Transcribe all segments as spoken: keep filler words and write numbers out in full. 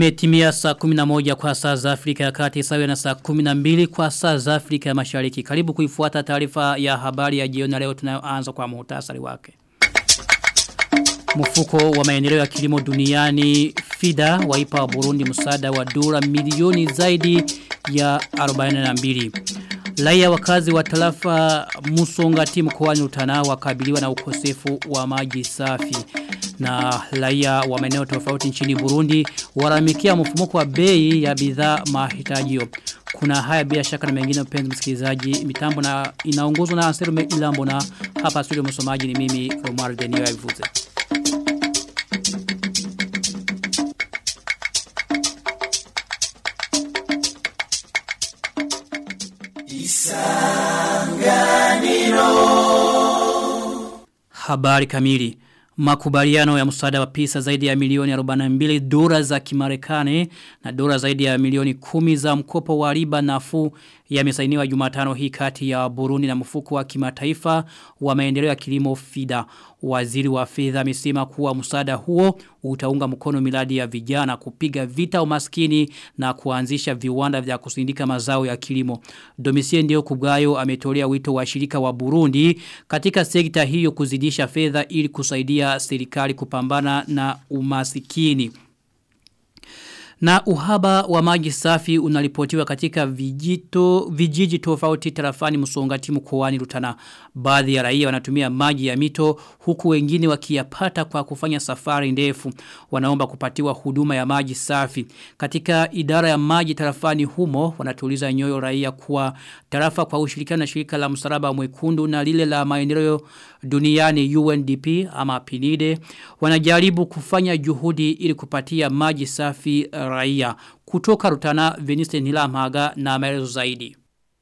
Imetimia saa kumi na moja kwa saa za Afrika ya Kati sawa na saa kumi na mbili kwa saa za Afrika ya Mashariki. Karibu kuifuata taarifa ya habari ya jioni leo tunayoanza kwa muhtasari wake. Mfuko wa maendeleo ya kilimo duniani FIDA waipa wa Burundi msaada wa dola milioni zaidi ya arobaini na mbili. Raia wakazi wa tarafa Musongati mkoani Rutana wakabiliwa na ukosefu wa maji safi. Na raia wa maeneo tofauti nchini Burundi waramikia mfumuko wa bei ya bidhaa mahitajio. Kuna haya bila shaka na mengine mpenzi msikilizaji, mitambo na inaongozwa na Anselme Ilambo na hapa studio msomaji ni mimi Omar Denio Ivuze. Habari kamili. Makubaliano ya msaada wa pesa zaidi ya milioni arobaini na mbili dola za Kimarekani na dola zaidi ya milioni kumi za mkopo wa riba nafuu yamesainiwa Jumatano hii kati ya Burundi na mfuko wa kimataifa wa maendeleo ya kilimo FIDA. Waziri wa fedha amesema kuwa msaada huo utaunga mkono miradi ya vijana kupiga vita umaskini na kuanzisha viwanda vya kusindika mazao ya kilimo. Domisie ndio Kubgayo ametolea wito wa shirika wa Burundi katika sekta hiyo kuzidisha fedha ili kusaidia serikali kupambana na umasikini. Na uhaba wa maji safi unalipotiwa katika vijito, vijiji tofauti tarafani Musongati mkoani Rutana. Baadhi ya raia wanatumia maji ya mito huku wengine wakiyapata kwa kufanya safari ndefu. Wanaomba kupatiwa huduma ya maji safi. Katika idara ya maji tarafani humo wanatuliza nyoyo raia kuwa tarafa kwa ushirikiano na shirika la msalaba mwekundu na lile la maendeleo duniani U N D P ama P N I D E wanajaribu kufanya juhudi ili kupatia maji safi raia. Kutoka Rutana, Veniste Nilamaga na maelezo zaidi.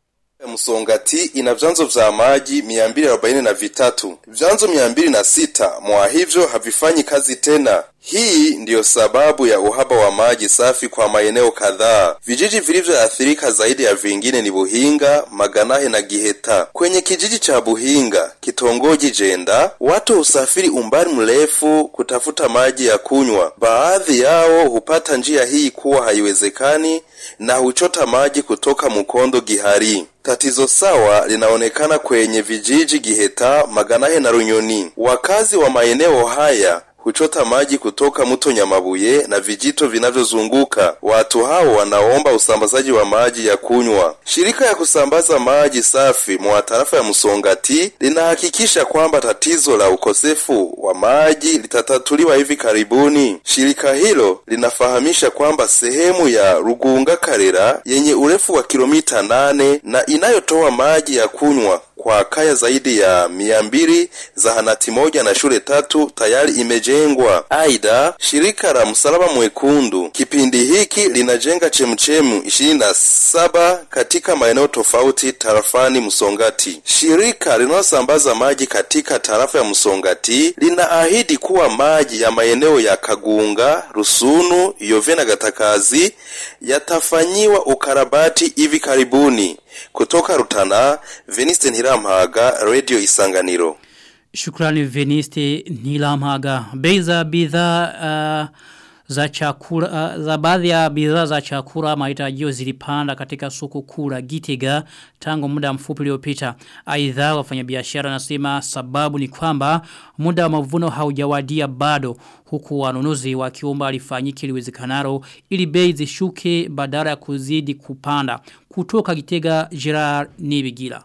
Musongati ina vyanzo vya maji mia mbili arobaini na vitatu. Vyanzo mia mbili na sita mwa hivyo havifanyi kazi tena. Hii ndiyo sababu ya uhaba wa maji safi kwa maeneo kadhaa. Vijiji vilivyoathirika zaidi ya vingine ni Buhinga, Maganahe na Giheta. Kwenye kijiji cha Buhinga, kitongoji Jenda, watu usafiri umbali mrefu kutafuta maji ya kunywa. Baadhi yao hupata njia hii kuwa haiwezekani na huchota maji kutoka Mukondo Gihari. Tatizo sawa linaonekana kwenye vijiji Giheta, Maganahe na Runyoni. Wakazi wa maeneo haya huchota maji kutoka mto Nyamabuye na vijito vinavyozunguka. Watu hao wanaomba usambazaji wa maji ya kunywa. Shirika ya kusambaza maji safi mwa tarafa ya Musongati linahakikisha kwamba tatizo la ukosefu wa maji litatatuliwa hivi karibuni. Shirika hilo linafahamisha kwamba sehemu ya Rugunga Karera yenye urefu wa kilomita nane na inayotoa maji ya kunywa kwa kaya zaidi ya mia mbili, zahanati moja na shule tatu tayari imejengwa. Aidha, shirika la msalaba mwekundu kipindi hiki linajenga chemchemu ishirini na saba katika maeneo tofauti tarafani Musongati. Shirika linalosambaza maji katika tarafa ya Musongati linaahidi kuwa maji ya maeneo ya Kagunga, Rusunu, Yove na Gatakazi yatafanyiwa ukarabati hivi karibuni. Kutoka Rutana, Veniste Nilamaga, Radio Isanganiro. Shukrani Veniste Nilamaga. Bei za bidhaa uh, za chakula uh, za baadhi ya bidhaa za chakula mahitajio zilipanda katika soko kuu la Gitega tangu muda mfupi uliopita. Aidha wafanyabiashara nasema sababu ni kwamba muda wa mavuno haujawadia bado, huku wanunuzi wakiomba alifanyike liwezekanalo ili bei zishuke badala ya kuzidi kupanda. Kutoka Gitega, Gerard Nibigila.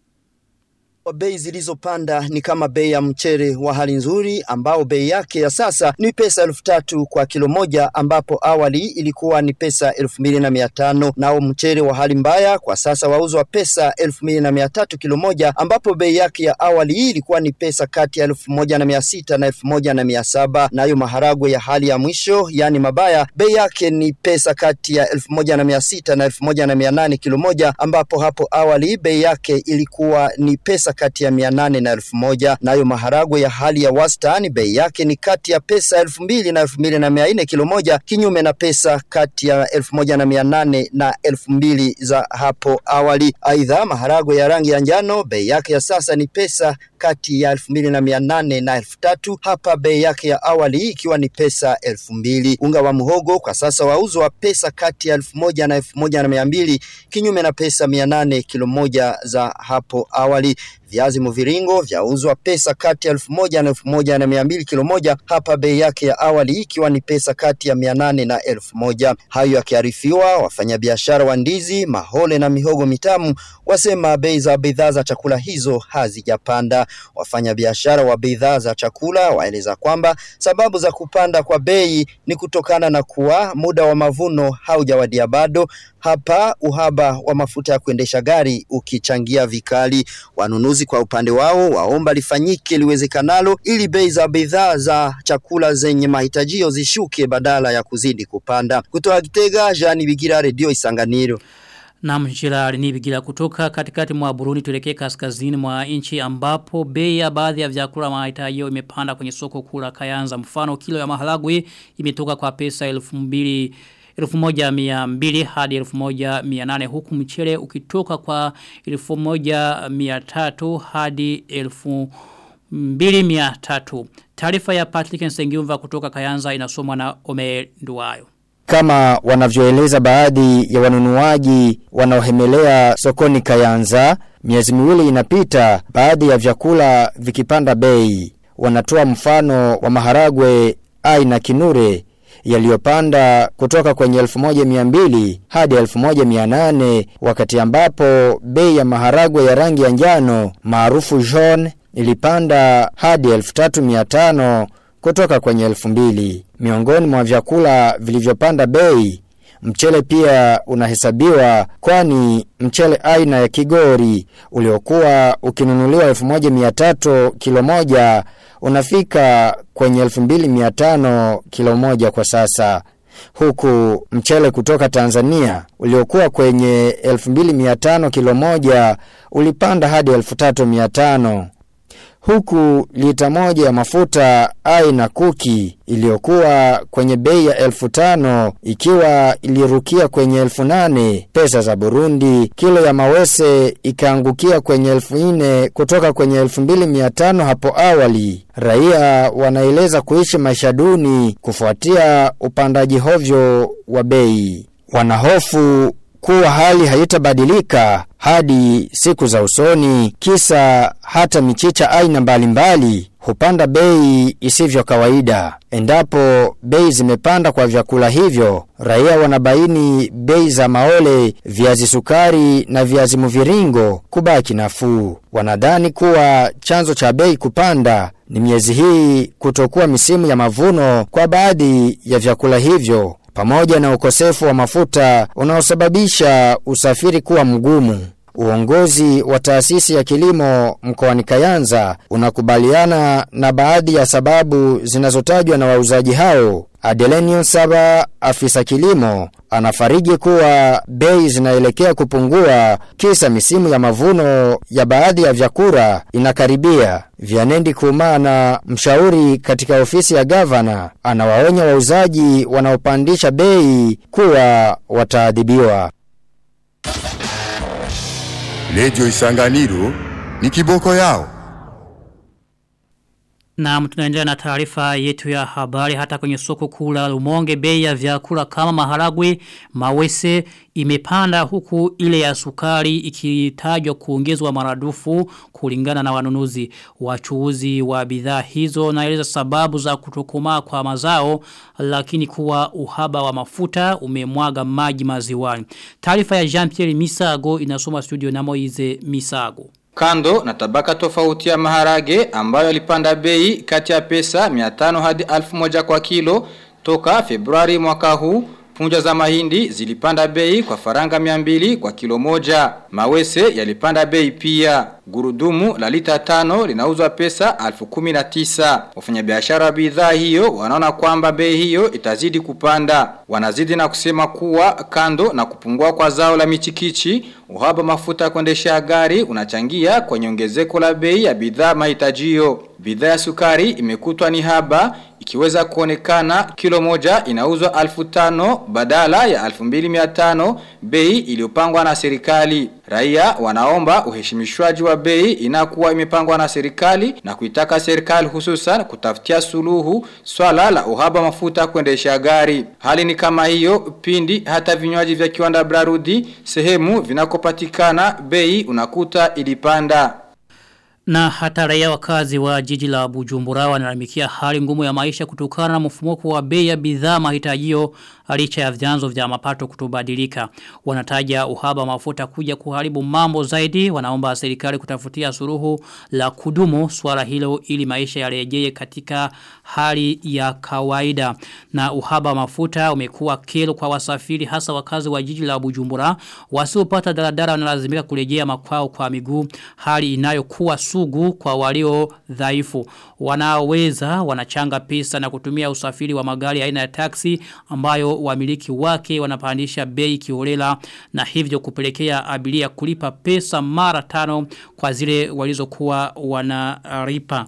Bei zilizopanda ni kama bei ya mchele wa hali nzuri ambao bei yake ya sasa ni pesa elfu tatu kwa kilo moja, ambapo awali ilikuwa ni pesa elfu mbili na mia tano. Nao mchele wa hali mbaya kwa sasa wauzwa pesa elfu mbili na mia tatu kilo moja, ambapo bei yake ya awali ilikuwa ni pesa kati ya elfu moja na mia sita na elfu moja na mia saba. Nayo maharagwe ya hali ya mwisho yani mabaya, bei yake ni pesa kati ya elfu moja na mia sita na elfu moja na mia nane kilo moja, ambapo hapo awali bei yake ilikuwa ni pesa pesa kati ya mia nane na elfu moja. Nayo maharagwe ya hali ya wastani bei yake ni kati ya pesa elfu mbili na elfu mbili na mia nne kilo moja, kinyume na pesa kati ya elfu moja na mia nane na elfu mbili za hapo awali. Aidha, maharagwe ya rangi ya njano bei yake ya sasa ni pesa kati ya elfu mbili na mia nane na elfu tatu, hapa bei yake ya awali ikiwa ni pesa elfu mbili. Unga wa muhogo kwa sasa wauzwa pesa kati ya elfu moja na elfu moja na mia mbili, kinyume na pesa mia nane kilo moja za hapo awali. Viazi mviringo vyauzwa pesa kati ya elfu moja na elfu moja na mia mbili kilo moja, hapa bei yake ya awali ikiwa ni pesa kati ya mia nane na elfu moja. Hayo yakiarifiwa, wafanyabiashara wa ndizi, mahole na mihogo mitamu wasema bei za bidhaa za chakula hizo hazijapanda. Wafanyabiashara wa bidhaa za chakula waeleza kwamba sababu za kupanda kwa bei ni kutokana na kuwa muda wa mavuno haujawadia bado, hapa uhaba wa mafuta ya kuendesha gari ukichangia vikali. Wanunuzi kwa upande wao waomba lifanyike liwezekanalo ili bei za bidhaa za chakula zenye mahitajio zishuke badala ya kuzidi kupanda. Kutoka Gitega, Jean Bigira, Radio Isanganiro. Na mjira ni Bigira kutoka katikati mwa Burundi tuelekee kaskazini mwa nchi ambapo bei ya baadhi ya vyakula mahitajio imepanda kwenye soko kula Kayanza. Mfano kilo ya maharagwe imetoka kwa pesa elfu mbili elfu moja mia mbili hadi elfu moja mia nane, huku mchele ukitoka kwa elfu moja mia tatu hadi elfu mbili mia tatu. Taarifa ya Patrick Nsengiumva kutoka Kayanza inasomwa na Ome Nduwayo. Kama wanavyoeleza baadhi ya wanunuaji wanaohemelea sokoni Kayanza, miezi miwili inapita baadhi ya vyakula vikipanda bei. Wanatoa mfano wa maharagwe aina kinure yaliyopanda kutoka kwenye elfu moja mia mbili hadi elfu moja mia nane, wakati ambapo bei ya maharagwe ya rangi ya njano maarufu jaune ilipanda hadi elfu tatu mia tano kutoka kwenye elfu mbili. Miongoni mwa vyakula vilivyopanda bei, mchele pia unahesabiwa, kwani mchele aina ya Kigori uliokuwa ukinunuliwa elfu moja mia tatu kilo moja unafika kwenye elfu mbili mia tano kilo moja kwa sasa, huku mchele kutoka Tanzania uliokuwa kwenye elfu mbili mia tano kilo moja ulipanda hadi elfu tatu mia tano. Huku lita moja ya mafuta aina kuki iliyokuwa kwenye bei ya elfu tano ikiwa ilirukia kwenye elfu nane pesa za Burundi. Kilo ya mawese ikaangukia kwenye elfu nne kutoka kwenye elfu mbili mia tano hapo awali. Raia wanaeleza kuishi maisha duni kufuatia upandaji hovyo wa bei. Wanahofu kuwa hali haitabadilika hadi siku za usoni, kisa hata michicha aina mbalimbali hupanda bei isivyo kawaida. Endapo bei zimepanda kwa vyakula hivyo, raia wanabaini bei za maole, viazi sukari na viazi mviringo kubaki nafuu. Wanadhani kuwa chanzo cha bei kupanda ni miezi hii kutokuwa misimu ya mavuno kwa baadhi ya vyakula hivyo, pamoja na ukosefu wa mafuta unaosababisha usafiri kuwa mgumu. Uongozi wa taasisi ya kilimo mkoani Kayanza unakubaliana na baadhi ya sababu zinazotajwa na wauzaji hao. Adelenio Saba, afisa kilimo, anafariji kuwa bei zinaelekea kupungua kisa misimu ya mavuno ya baadhi ya vyakula inakaribia. Vianendi Kumana, mshauri katika ofisi ya gavana, anawaonya wauzaji wanaopandisha bei kuwa wataadhibiwa. Radio Isanganiro ni kiboko yao. Na tunaendelea na taarifa yetu ya habari. Hata kwenye soko kuu la Rumonge bei ya vyakula kama maharagwe, mawese imepanda, huku ile ya sukari ikitajwa kuongezwa maradufu kulingana na wanunuzi. Wachuuzi wa bidhaa hizo naeleza sababu za kutokomaa kwa mazao, lakini kuwa uhaba wa mafuta umemwaga maji maziwani. Taarifa ya Jean-Pierre Misago inasoma studio na Moize Misago. Kando na tabaka tofauti ya maharage ambayo yalipanda bei kati ya pesa mia tano hadi elfu moja kwa kilo toka Februari mwaka huu, punja za mahindi zilipanda bei kwa faranga mia mbili kwa kilo moja. Mawese yalipanda bei pia. Gurudumu la lita tano linauzwa pesa elfu kumi na tisa. Wafanyabiashara wa bidhaa hiyo wanaona kwamba bei hiyo itazidi kupanda. Wanazidi na kusema kuwa kando na kupungua kwa zao la michikichi, uhaba mafuta ya kuendesha gari unachangia kwenye ongezeko la bei ya bidhaa mahitajio. Bidhaa ya sukari imekutwa ni haba, ikiweza kuonekana kilo moja inauzwa elfu tano badala ya elfu mbili mia tano, bei iliyopangwa na serikali. Raia wanaomba uheshimishwaji wa bei inakuwa imepangwa na serikali na kuitaka serikali hususan kutafutia suluhu swala la uhaba mafuta kuendesha gari. Hali ni kama hiyo pindi hata vinywaji vya kiwanda Brarudi sehemu vinakopatikana bei unakuta ilipanda. Na hata raia wakazi wa jiji la Bujumbura wanalalamikia hali ngumu ya maisha kutokana na mfumuko wa bei ya bidhaa mahitajio licha ya vyanzo vya mapato kutobadilika. Wanataja uhaba mafuta kuja kuharibu mambo zaidi. Wanaomba serikali kutafutia suluhu la kudumu swala hilo ili maisha yarejee katika hali ya kawaida. Na uhaba mafuta umekuwa kero kwa wasafiri hasa wakazi wa jiji la Bujumbura wasiopata daladala wanalazimika kurejea makwao kwa miguu, hali inayokuwa sugu kwa walio dhaifu. Wanaweza wanachanga pesa na kutumia usafiri wa magari aina ya taksi ambayo wamiliki wake wanapandisha bei kiholela na hivyo kupelekea abiria kulipa pesa mara tano kwa zile walizokuwa wanalipa.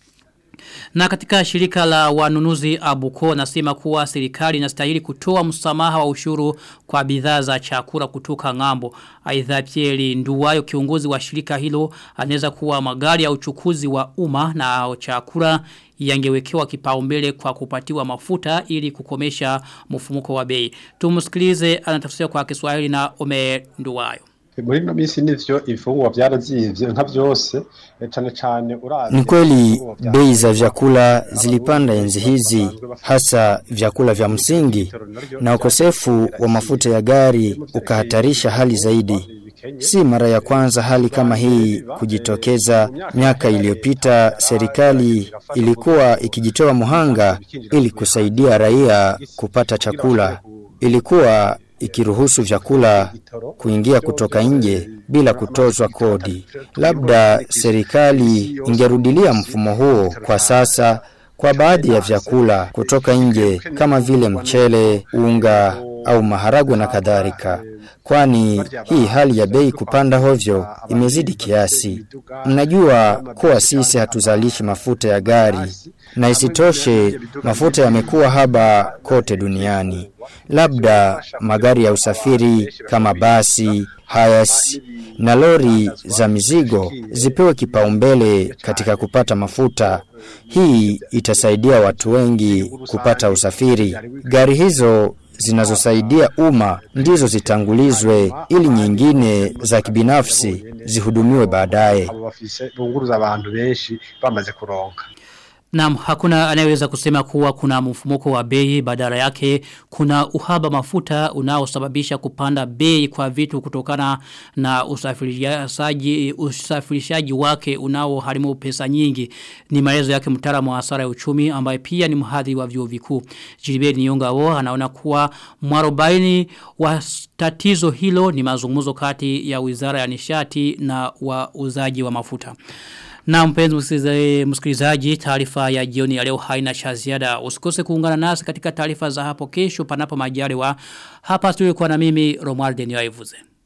Na katika shirika la wanunuzi Abuko nasema kuwa serikali inastahili kutoa msamaha wa ushuru kwa bidhaa za chakula kutoka ngambo. Aidha Pierre Nduwayo kiongozi wa shirika hilo anaweza kuwa magari ya uchukuzi wa umma na chakula yangewekewa kipaumbele kwa kupatiwa mafuta ili kukomesha mfumuko wa bei. Tumsikilize anatafsiri kwa Kiswahili na Omer Nduwayo. Muri no misi nivyo ifungwa byarazivye nka byose cyane cyane urazi. Ni kweli bei za vyakula zilipanda enzi hizi hasa vyakula vya msingi na ukosefu wa mafuta ya gari ukahatarisha hali zaidi. Si mara ya kwanza hali kama hii kujitokeza. Miaka iliyopita serikali ilikuwa ikijitoa muhanga ili kusaidia raia kupata chakula. Ilikuwa ikiruhusu vyakula kuingia kutoka nje bila kutozwa kodi. Labda serikali ingerudilia mfumo huo kwa sasa kwa baadhi ya vyakula kutoka nje kama vile mchele, unga au maharagwe na kadhalika. Kwani hii hali ya bei kupanda hovyo imezidi kiasi. Mnajua kuwa sisi hatuzalishi mafuta ya gari na isitoshe mafuta yamekuwa haba kote duniani. Labda magari ya usafiri kama basi, hayas na lori za mizigo zipewe kipaumbele katika kupata mafuta. Hii itasaidia watu wengi kupata usafiri. Gari hizo zinazosaidia umma ndizo zitangulizwe ili nyingine za kibinafsi zihudumiwe baadaye. Naam, hakuna anayeweza kusema kuwa kuna mfumuko wa bei, badala yake kuna uhaba mafuta unaosababisha kupanda bei kwa vitu kutokana na usafirishaji usafirishaji wake unaoharimu pesa nyingi. Ni maelezo yake mtaalamu wa hasara ya uchumi ambaye pia ni mhadhiri wa vyuo vikuu. Gilbert Nyongabo anaona kuwa mwarobaini wa tatizo hilo ni mazungumzo kati ya Wizara ya Nishati na wauzaji wa mafuta. Na mpenzi msikilizaji, taarifa ya jioni ya leo haina cha ziada. Usikose kuungana nasi katika taarifa za hapo kesho panapo majaliwa. Hapa studio kwa na mimi Romuald Denio Ivuze.